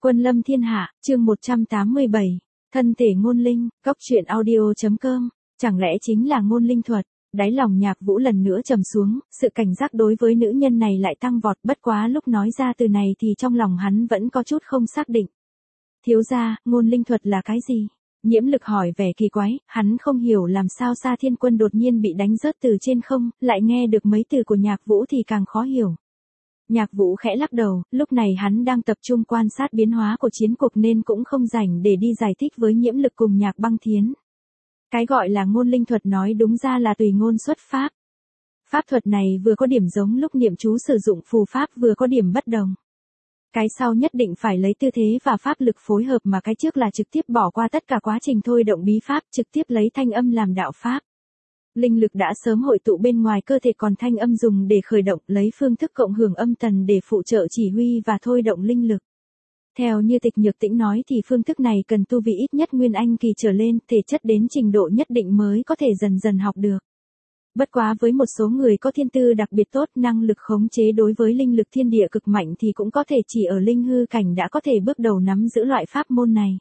Quân lâm thiên hạ, chương 187. Thân thể ngôn linh, góc truyện audio.com. Chẳng lẽ chính là ngôn linh thuật? Đáy lòng Nhạc Vũ lần nữa trầm xuống, sự cảnh giác đối với nữ nhân này lại tăng vọt, bất quá lúc nói ra từ này thì trong lòng hắn vẫn có chút không xác định. Thiếu gia, ngôn linh thuật là cái gì? Nhiễm Lực hỏi vẻ kỳ quái, hắn không hiểu làm sao Sa Thiên Quân đột nhiên bị đánh rớt từ trên không, lại nghe được mấy từ của Nhạc Vũ thì càng khó hiểu. Nhạc Vũ khẽ lắc đầu, lúc này hắn đang tập trung quan sát biến hóa của chiến cục nên cũng không rảnh để đi giải thích với Nhiễm Lực cùng Nhạc Băng Thiến. Cái gọi là ngôn linh thuật nói đúng ra là tùy ngôn xuất pháp. Pháp thuật này vừa có điểm giống lúc niệm chú sử dụng phù pháp vừa có điểm bất đồng. Cái sau nhất định phải lấy tư thế và pháp lực phối hợp mà cái trước là trực tiếp bỏ qua tất cả quá trình thôi động bí pháp, trực tiếp lấy thanh âm làm đạo pháp. Linh lực đã sớm hội tụ bên ngoài cơ thể, còn thanh âm dùng để khởi động, lấy phương thức cộng hưởng âm tần để phụ trợ chỉ huy và thôi động linh lực. Theo như Tịch Nhược Tĩnh nói thì phương thức này cần tu vi ít nhất Nguyên Anh kỳ trở lên, thể chất đến trình độ nhất định mới có thể dần dần học được. Bất quá với một số người có thiên tư đặc biệt tốt, năng lực khống chế đối với linh lực thiên địa cực mạnh thì cũng có thể chỉ ở linh hư cảnh đã có thể bước đầu nắm giữ loại pháp môn này.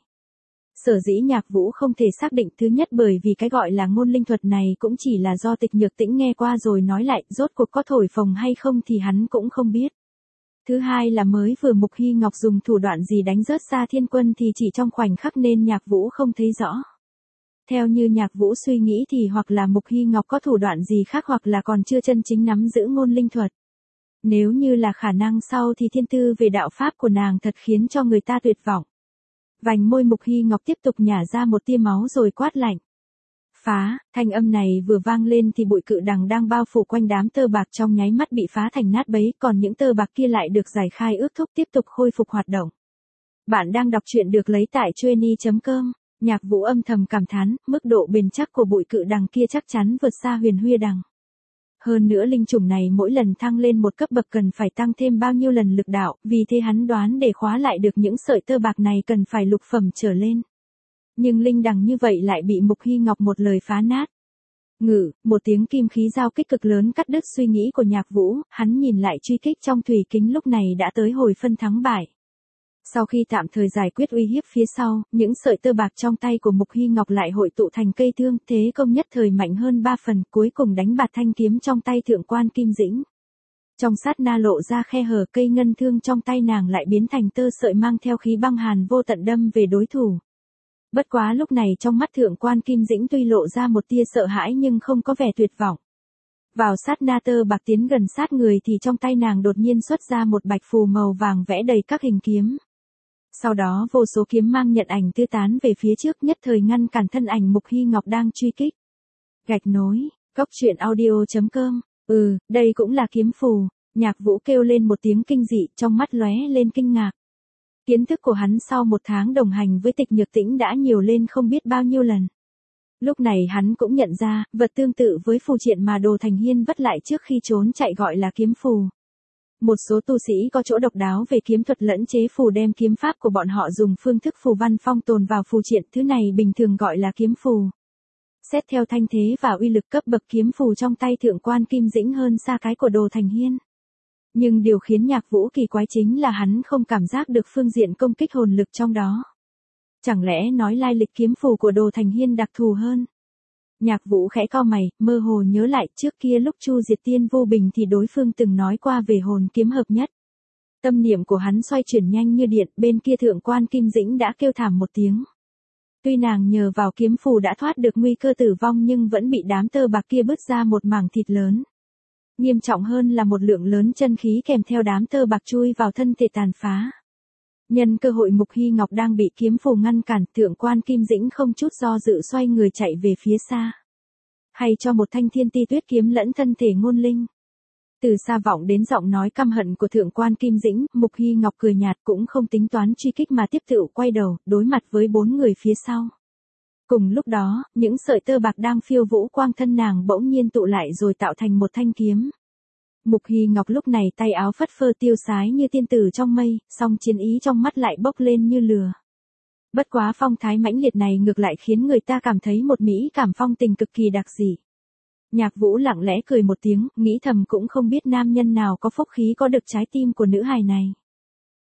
Sở dĩ Nhạc Vũ không thể xác định, thứ nhất bởi vì cái gọi là ngôn linh thuật này cũng chỉ là do Tịch Nhược Tĩnh nghe qua rồi nói lại, rốt cuộc có thổi phồng hay không thì hắn cũng không biết. Thứ hai là mới vừa Mục Hy Ngọc dùng thủ đoạn gì đánh rớt Sa Thiên Quân thì chỉ trong khoảnh khắc nên Nhạc Vũ không thấy rõ. Theo như Nhạc Vũ suy nghĩ thì hoặc là Mục Hy Ngọc có thủ đoạn gì khác hoặc là còn chưa chân chính nắm giữ ngôn linh thuật. Nếu như là khả năng sau thì thiên tư về đạo pháp của nàng thật khiến cho người ta tuyệt vọng. Vành môi Mục Hy Ngọc tiếp tục nhả ra một tia máu rồi quát lạnh. Phá, thanh âm này vừa vang lên thì bụi cự đằng đang bao phủ quanh đám tơ bạc trong nháy mắt bị phá thành nát bấy, còn những tơ bạc kia lại được giải khai ước thúc tiếp tục khôi phục hoạt động. Bạn đang đọc truyện được lấy tại Chueny.com. Nhạc Vũ âm thầm cảm thán, mức độ bền chắc của bụi cự đằng kia chắc chắn vượt xa Huyền Huy đằng. Hơn nữa linh chủng này mỗi lần thăng lên một cấp bậc cần phải tăng thêm bao nhiêu lần lực đạo, vì thế hắn đoán để khóa lại được những sợi tơ bạc này cần phải lục phẩm trở lên. Nhưng linh đằng như vậy lại bị Mục Hy Ngọc một lời phá nát. Ngự, một tiếng kim khí giao kích cực lớn cắt đứt suy nghĩ của Nhạc Vũ, hắn nhìn lại truy kích trong thủy kính lúc này đã tới hồi phân thắng bại. Sau khi tạm thời giải quyết uy hiếp phía sau, những sợi tơ bạc trong tay của Mục Hy Ngọc lại hội tụ thành cây thương, thế công nhất thời mạnh hơn 3 phần, cuối cùng đánh bạt thanh kiếm trong tay Thượng Quan Kim Dĩnh. Trong sát na lộ ra khe hở, cây ngân thương trong tay nàng lại biến thành tơ sợi mang theo khí băng hàn vô tận đâm về đối thủ. Bất quá lúc này trong mắt Thượng Quan Kim Dĩnh tuy lộ ra một tia sợ hãi nhưng không có vẻ tuyệt vọng. Vào sát na tơ bạc tiến gần sát người thì trong tay nàng đột nhiên xuất ra một bạch phù màu vàng vẽ đầy các hình kiếm. Sau đó vô số kiếm mang nhận ảnh tứ tán về phía trước, nhất thời ngăn cản thân ảnh Mục Hy Ngọc đang truy kích. Gạch nối, góc truyện audio.com. Đây cũng là kiếm phù. Nhạc Vũ kêu lên một tiếng kinh dị, trong mắt lóe lên kinh ngạc. Kiến thức của hắn sau một tháng đồng hành với Tịch Nhược Tĩnh đã nhiều lên không biết bao nhiêu lần. Lúc này hắn cũng nhận ra, vật tương tự với phù triện mà Đồ Thành Hiên vất lại trước khi trốn chạy gọi là kiếm phù. Một số tu sĩ có chỗ độc đáo về kiếm thuật lẫn chế phù đem kiếm pháp của bọn họ dùng phương thức phù văn phong tồn vào phù triện, thứ này bình thường gọi là kiếm phù. Xét theo thanh thế và uy lực, cấp bậc kiếm phù trong tay Thượng Quan Kim Dĩnh hơn xa cái của Đồ Thành Hiên. Nhưng điều khiến Nhạc Vũ kỳ quái chính là hắn không cảm giác được phương diện công kích hồn lực trong đó. Chẳng lẽ nói lai lịch kiếm phù của Đồ Thành Hiên đặc thù hơn? Nhạc Vũ khẽ cau mày, mơ hồ nhớ lại trước kia lúc Chu Diệt Tiên vô bình thì đối phương từng nói qua về hồn kiếm hợp nhất. Tâm niệm của hắn xoay chuyển nhanh như điện, bên kia Thượng Quan Kim Dĩnh đã kêu thảm một tiếng. Tuy nàng nhờ vào kiếm phù đã thoát được nguy cơ tử vong nhưng vẫn bị đám tơ bạc kia bứt ra một mảng thịt lớn. Nghiêm trọng hơn là một lượng lớn chân khí kèm theo đám tơ bạc chui vào thân thể tàn phá. Nhân cơ hội Mục Hy Ngọc đang bị kiếm phù ngăn cản, Thượng Quan Kim Dĩnh không chút do dự xoay người chạy về phía xa. Hay cho một thanh Thiên Ti Tuyết kiếm lẫn thân thể ngôn linh. Từ xa vọng đến giọng nói căm hận của Thượng Quan Kim Dĩnh, Mục Hy Ngọc cười nhạt cũng không tính toán truy kích mà tiếp tục quay đầu, đối mặt với 4 người phía sau. Cùng lúc đó, những sợi tơ bạc đang phiêu vũ quang thân nàng bỗng nhiên tụ lại rồi tạo thành một thanh kiếm. Mục Hy Ngọc lúc này tay áo phất phơ tiêu sái như tiên tử trong mây, song chiến ý trong mắt lại bốc lên như lửa. Bất quá phong thái mãnh liệt này ngược lại khiến người ta cảm thấy một mỹ cảm phong tình cực kỳ đặc dị. Nhạc Vũ lặng lẽ cười một tiếng, nghĩ thầm cũng không biết nam nhân nào có phúc khí có được trái tim của nữ hài này.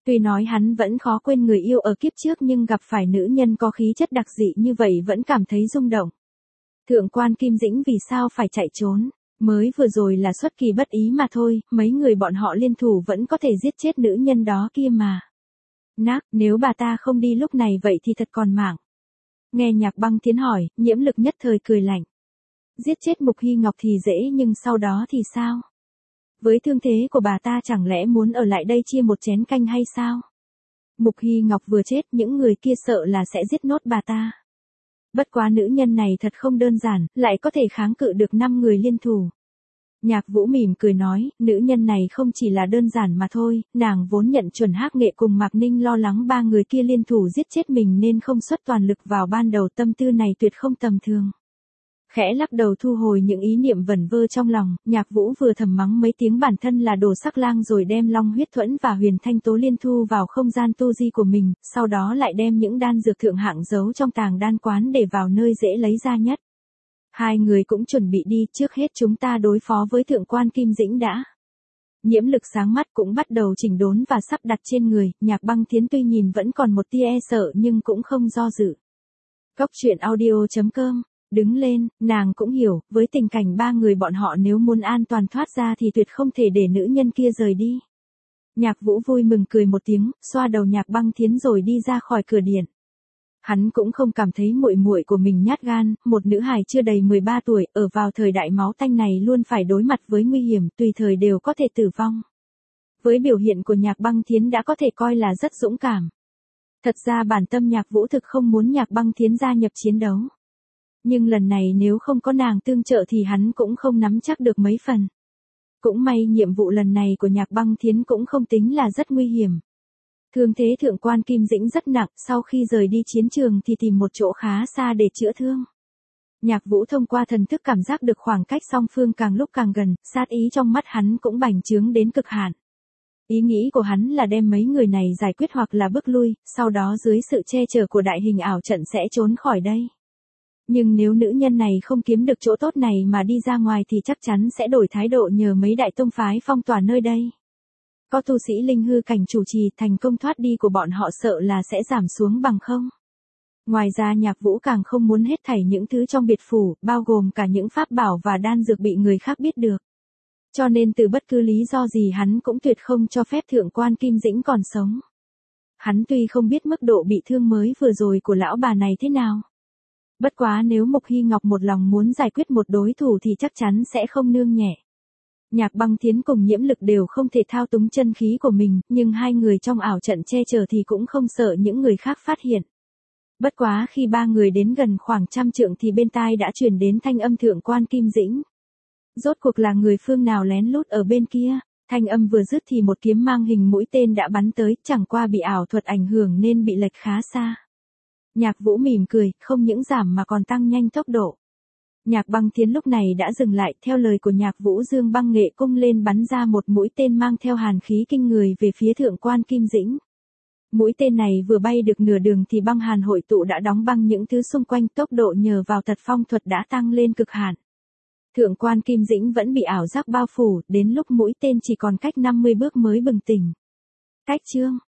Tuy nói hắn vẫn khó quên người yêu ở kiếp trước nhưng gặp phải nữ nhân có khí chất đặc dị như vậy vẫn cảm thấy rung động. Thượng quan Kim Dĩnh vì sao phải chạy trốn? Mới vừa rồi là xuất kỳ bất ý mà thôi, mấy người bọn họ liên thủ vẫn có thể giết chết nữ nhân đó kia mà. Nác, nếu bà ta không đi lúc này vậy thì thật còn mạng. Nghe Nhạc Băng Thiến hỏi, Nhiễm Lực nhất thời cười lạnh. Giết chết Mục Hy Ngọc thì dễ nhưng sau đó thì sao? Với thương thế của bà ta chẳng lẽ muốn ở lại đây chia một chén canh hay sao? Mục Hy Ngọc vừa chết những người kia sợ là sẽ giết nốt bà ta. Bất quá nữ nhân này thật không đơn giản, lại có thể kháng cự được 5 người liên thủ. Nhạc Vũ mỉm cười nói, nữ nhân này không chỉ là đơn giản mà thôi, nàng vốn nhận chuẩn Hắc Nghệ cùng Mạc Ninh lo lắng 3 người kia liên thủ giết chết mình nên không xuất toàn lực vào ban đầu, tâm tư này tuyệt không tầm thường. Khẽ lắc đầu thu hồi những ý niệm vẩn vơ trong lòng, Nhạc Vũ vừa thầm mắng mấy tiếng bản thân là đồ sắc lang rồi đem Long Huyết Thuẫn và Huyền Thanh Tố Liên thu vào không gian tu di của mình, sau đó lại đem những đan dược thượng hạng giấu trong tàng đan quán để vào nơi dễ lấy ra nhất. Hai người cũng chuẩn bị đi, trước hết chúng ta đối phó với thượng quan Kim Dĩnh đã. Nhiễm Lực sáng mắt cũng bắt đầu chỉnh đốn và sắp đặt trên người, Nhạc Băng Thiến tuy nhìn vẫn còn một tia e sợ nhưng cũng không do dự. Cốc truyện audio.com. Đứng lên, nàng cũng hiểu, với tình cảnh 3 người bọn họ nếu muốn an toàn thoát ra thì tuyệt không thể để nữ nhân kia rời đi. Nhạc Vũ vui mừng cười một tiếng, xoa đầu Nhạc Băng Thiến rồi đi ra khỏi cửa điện. Hắn cũng không cảm thấy muội muội của mình nhát gan, một nữ hài chưa đầy 13 tuổi, ở vào thời đại máu tanh này luôn phải đối mặt với nguy hiểm, tùy thời đều có thể tử vong. Với biểu hiện của Nhạc Băng Thiến đã có thể coi là rất dũng cảm. Thật ra bản tâm Nhạc Vũ thực không muốn Nhạc Băng Thiến gia nhập chiến đấu. Nhưng lần này nếu không có nàng tương trợ thì hắn cũng không nắm chắc được mấy phần. Cũng may nhiệm vụ lần này của Nhạc Băng Thiến cũng không tính là rất nguy hiểm. Thương thế thượng quan Kim Dĩnh rất nặng, sau khi rời đi chiến trường thì tìm một chỗ khá xa để chữa thương. Nhạc Vũ thông qua thần thức cảm giác được khoảng cách song phương càng lúc càng gần, sát ý trong mắt hắn cũng bành trướng đến cực hạn. Ý nghĩ của hắn là đem mấy người này giải quyết hoặc là bước lui, sau đó dưới sự che chở của đại hình ảo trận sẽ trốn khỏi đây. Nhưng nếu nữ nhân này không kiếm được chỗ tốt này mà đi ra ngoài thì chắc chắn sẽ đổi thái độ nhờ mấy đại tông phái phong tỏa nơi đây. Có tu sĩ linh hư cảnh chủ trì, thành công thoát đi của bọn họ sợ là sẽ giảm xuống bằng không. Ngoài ra Nhạc Vũ càng không muốn hết thảy những thứ trong biệt phủ, bao gồm cả những pháp bảo và đan dược bị người khác biết được. Cho nên từ bất cứ lý do gì hắn cũng tuyệt không cho phép thượng quan Kim Dĩnh còn sống. Hắn tuy không biết mức độ bị thương mới vừa rồi của lão bà này thế nào. Bất quá nếu Mục Hy Ngọc một lòng muốn giải quyết một đối thủ thì chắc chắn sẽ không nương nhẹ. Nhạc Băng Thiến cùng Nhiễm Lực đều không thể thao túng chân khí của mình, nhưng hai người trong ảo trận che chở thì cũng không sợ những người khác phát hiện. Bất quá khi 3 người đến gần khoảng 100 trượng thì bên tai đã truyền đến thanh âm thượng quan Kim Dĩnh. Rốt cuộc là người phương nào lén lút ở bên kia? Thanh âm vừa dứt thì một kiếm mang hình mũi tên đã bắn tới, chẳng qua bị ảo thuật ảnh hưởng nên bị lệch khá xa. Nhạc Vũ mỉm cười, không những giảm mà còn tăng nhanh tốc độ. Nhạc Băng Thiến lúc này đã dừng lại, theo lời của Nhạc Vũ dương băng nghệ cung lên bắn ra một mũi tên mang theo hàn khí kinh người về phía thượng quan Kim Dĩnh. Mũi tên này vừa bay được nửa đường thì băng hàn hội tụ đã đóng băng những thứ xung quanh, tốc độ nhờ vào tật phong thuật đã tăng lên cực hạn. Thượng quan Kim Dĩnh vẫn bị ảo giác bao phủ, đến lúc mũi tên chỉ còn cách 50 bước mới bừng tỉnh. Cách chương